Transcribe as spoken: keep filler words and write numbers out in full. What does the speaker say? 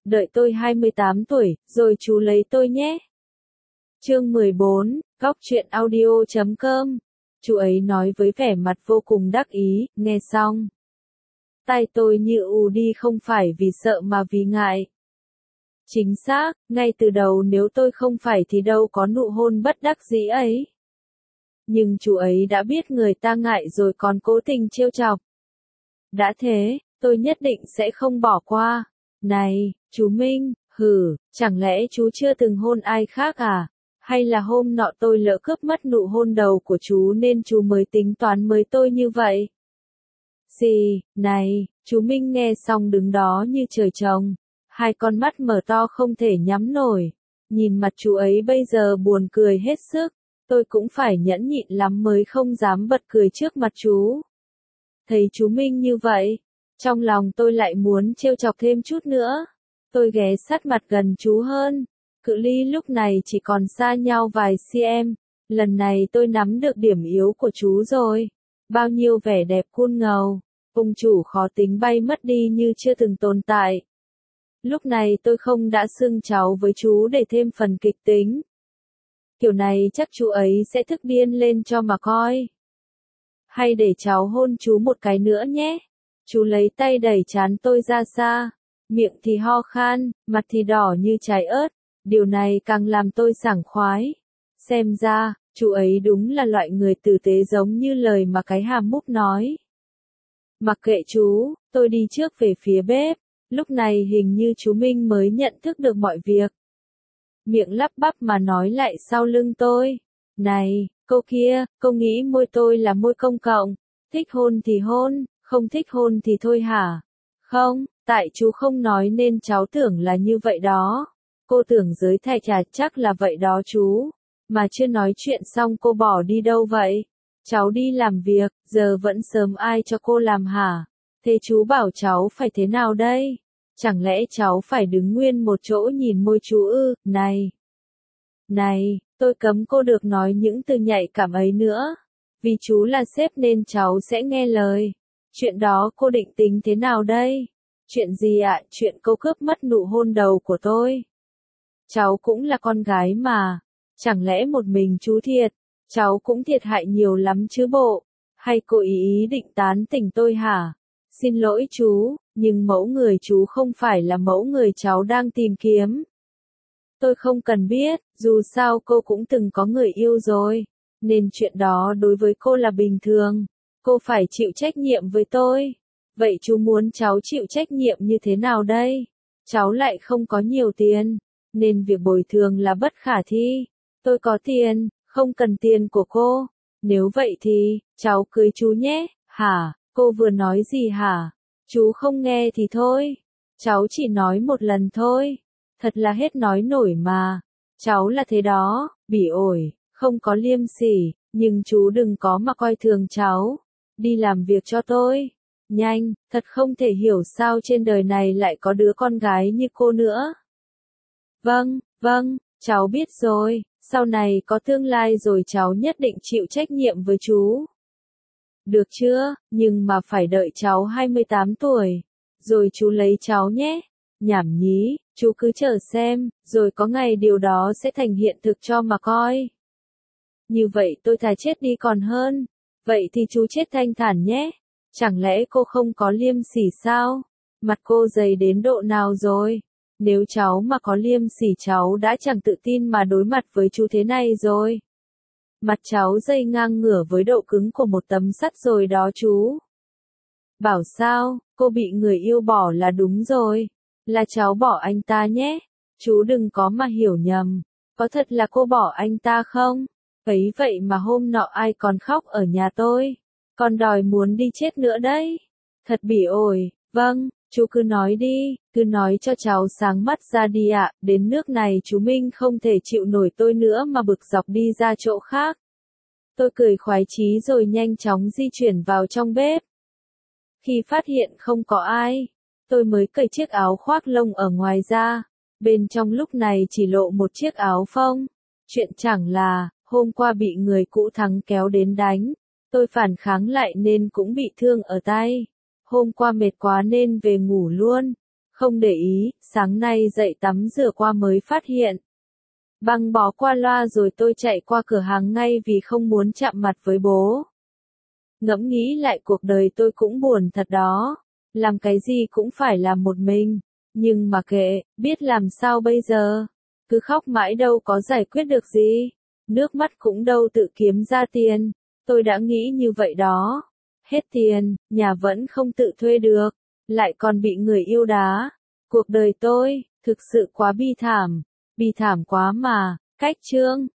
đợi tôi hai mươi tám tuổi, rồi chú lấy tôi nhé. Chương mười bốn, Góc truyện audio chấm com. Chú ấy nói với vẻ mặt vô cùng đắc ý, nghe xong. Tai tôi như ù đi, không phải vì sợ mà vì ngại. Chính xác, ngay từ đầu nếu tôi không phải thì đâu có nụ hôn bất đắc dĩ ấy. Nhưng chú ấy đã biết người ta ngại rồi còn cố tình trêu chọc. Đã thế, tôi nhất định sẽ không bỏ qua. Này, chú Minh, hử, chẳng lẽ chú chưa từng hôn ai khác à? Hay là hôm nọ tôi lỡ cướp mất nụ hôn đầu của chú nên chú mới tính toán mới tôi như vậy? Xì, này, chú Minh nghe xong đứng đó như trời trồng. Hai con mắt mở to không thể nhắm nổi. Nhìn mặt chú ấy bây giờ buồn cười hết sức. Tôi cũng phải nhẫn nhịn lắm mới không dám bật cười trước mặt chú. Thấy chú Minh như vậy, trong lòng tôi lại muốn trêu chọc thêm chút nữa. Tôi ghé sát mặt gần chú hơn. Cự ly lúc này chỉ còn xa nhau vài cm. Lần này tôi nắm được điểm yếu của chú rồi. Bao nhiêu vẻ đẹp cool ngầu. Ung chủ khó tính bay mất đi như chưa từng tồn tại. Lúc này tôi không đã xưng cháu với chú để thêm phần kịch tính. Kiểu này chắc chú ấy sẽ thức điên lên cho mà coi. Hay để cháu hôn chú một cái nữa nhé. Chú lấy tay đẩy trán tôi ra xa. Miệng thì ho khan, mặt thì đỏ như trái ớt. Điều này càng làm tôi sảng khoái. Xem ra, chú ấy đúng là loại người tử tế giống như lời mà cái hàm múc nói. Mặc kệ chú, tôi đi trước về phía bếp. Lúc này hình như chú Minh mới nhận thức được mọi việc. Miệng lắp bắp mà nói lại sau lưng tôi. Này, cô kia, cô nghĩ môi tôi là môi công cộng. Thích hôn thì hôn, không thích hôn thì thôi hả? Không, tại chú không nói nên cháu tưởng là như vậy đó. Cô tưởng giới thải trà chắc là vậy đó chú. Mà chưa nói chuyện xong cô bỏ đi đâu vậy? Cháu đi làm việc, giờ vẫn sớm ai cho cô làm hả? Thế chú bảo cháu phải thế nào đây? Chẳng lẽ cháu phải đứng nguyên một chỗ nhìn môi chú ư? Này! Này, tôi cấm cô được nói những từ nhạy cảm ấy nữa. Vì chú là sếp nên cháu sẽ nghe lời. Chuyện đó cô định tính thế nào đây? Chuyện gì ạ? Chuyện cô cướp mất nụ hôn đầu của tôi. Cháu cũng là con gái mà. Chẳng lẽ một mình chú thiệt? Cháu cũng thiệt hại nhiều lắm chứ bộ. Hay cô ý ý định tán tỉnh tôi hả? Xin lỗi chú, nhưng mẫu người chú không phải là mẫu người cháu đang tìm kiếm. Tôi không cần biết, dù sao cô cũng từng có người yêu rồi. Nên chuyện đó đối với cô là bình thường. Cô phải chịu trách nhiệm với tôi. Vậy chú muốn cháu chịu trách nhiệm như thế nào đây? Cháu lại không có nhiều tiền. Nên việc bồi thường là bất khả thi. Tôi có tiền, không cần tiền của cô. Nếu vậy thì, cháu cưới chú nhé, hả? Cô vừa nói gì hả? Chú không nghe thì thôi. Cháu chỉ nói một lần thôi. Thật là hết nói nổi mà. Cháu là thế đó, bỉ ổi, không có liêm sỉ, nhưng chú đừng có mà coi thường cháu. Đi làm việc cho tôi. Nhanh, thật không thể hiểu sao trên đời này lại có đứa con gái như cô nữa. Vâng, vâng, cháu biết rồi, sau này có tương lai rồi cháu nhất định chịu trách nhiệm với chú. Được chưa, nhưng mà phải đợi cháu hai mươi tám tuổi, rồi chú lấy cháu nhé. Nhảm nhí, chú cứ chờ xem, rồi có ngày điều đó sẽ thành hiện thực cho mà coi. Như vậy tôi thà chết đi còn hơn. Vậy thì chú chết thanh thản nhé. Chẳng lẽ cô không có liêm sỉ sao? Mặt cô dày đến độ nào rồi? Nếu cháu mà có liêm sỉ cháu đã chẳng tự tin mà đối mặt với chú thế này rồi. Mặt cháu dây ngang ngửa với độ cứng của một tấm sắt rồi đó chú. Bảo sao, cô bị người yêu bỏ là đúng rồi. Là cháu bỏ anh ta nhé. Chú đừng có mà hiểu nhầm. Có thật là cô bỏ anh ta không? Ấy vậy mà hôm nọ ai còn khóc ở nhà tôi. Còn đòi muốn đi chết nữa đấy. Thật bỉ ổi. Vâng, chú cứ nói đi. Cứ nói cho cháu sáng mắt ra đi ạ. Đến nước này chú Minh không thể chịu nổi tôi nữa mà bực dọc đi ra chỗ khác. Tôi cười khoái chí rồi nhanh chóng di chuyển vào trong bếp. Khi phát hiện không có ai, tôi mới cởi chiếc áo khoác lông ở ngoài ra. Bên trong lúc này chỉ lộ một chiếc áo phông. Chuyện chẳng là, hôm qua bị người cũ Thắng kéo đến đánh. Tôi phản kháng lại nên cũng bị thương ở tay. Hôm qua mệt quá nên về ngủ luôn. Không để ý, sáng nay dậy tắm rửa qua mới phát hiện. Băng bó qua loa rồi tôi chạy qua cửa hàng ngay vì không muốn chạm mặt với bố. Ngẫm nghĩ lại cuộc đời tôi cũng buồn thật đó. Làm cái gì cũng phải làm một mình. Nhưng mà kệ, biết làm sao bây giờ. Cứ khóc mãi đâu có giải quyết được gì. Nước mắt cũng đâu tự kiếm ra tiền. Tôi đã nghĩ như vậy đó. Hết tiền, nhà vẫn không tự thuê được. Lại còn bị người yêu đá. Cuộc đời tôi, thực sự quá bi thảm. Bi thảm quá mà. Cách chương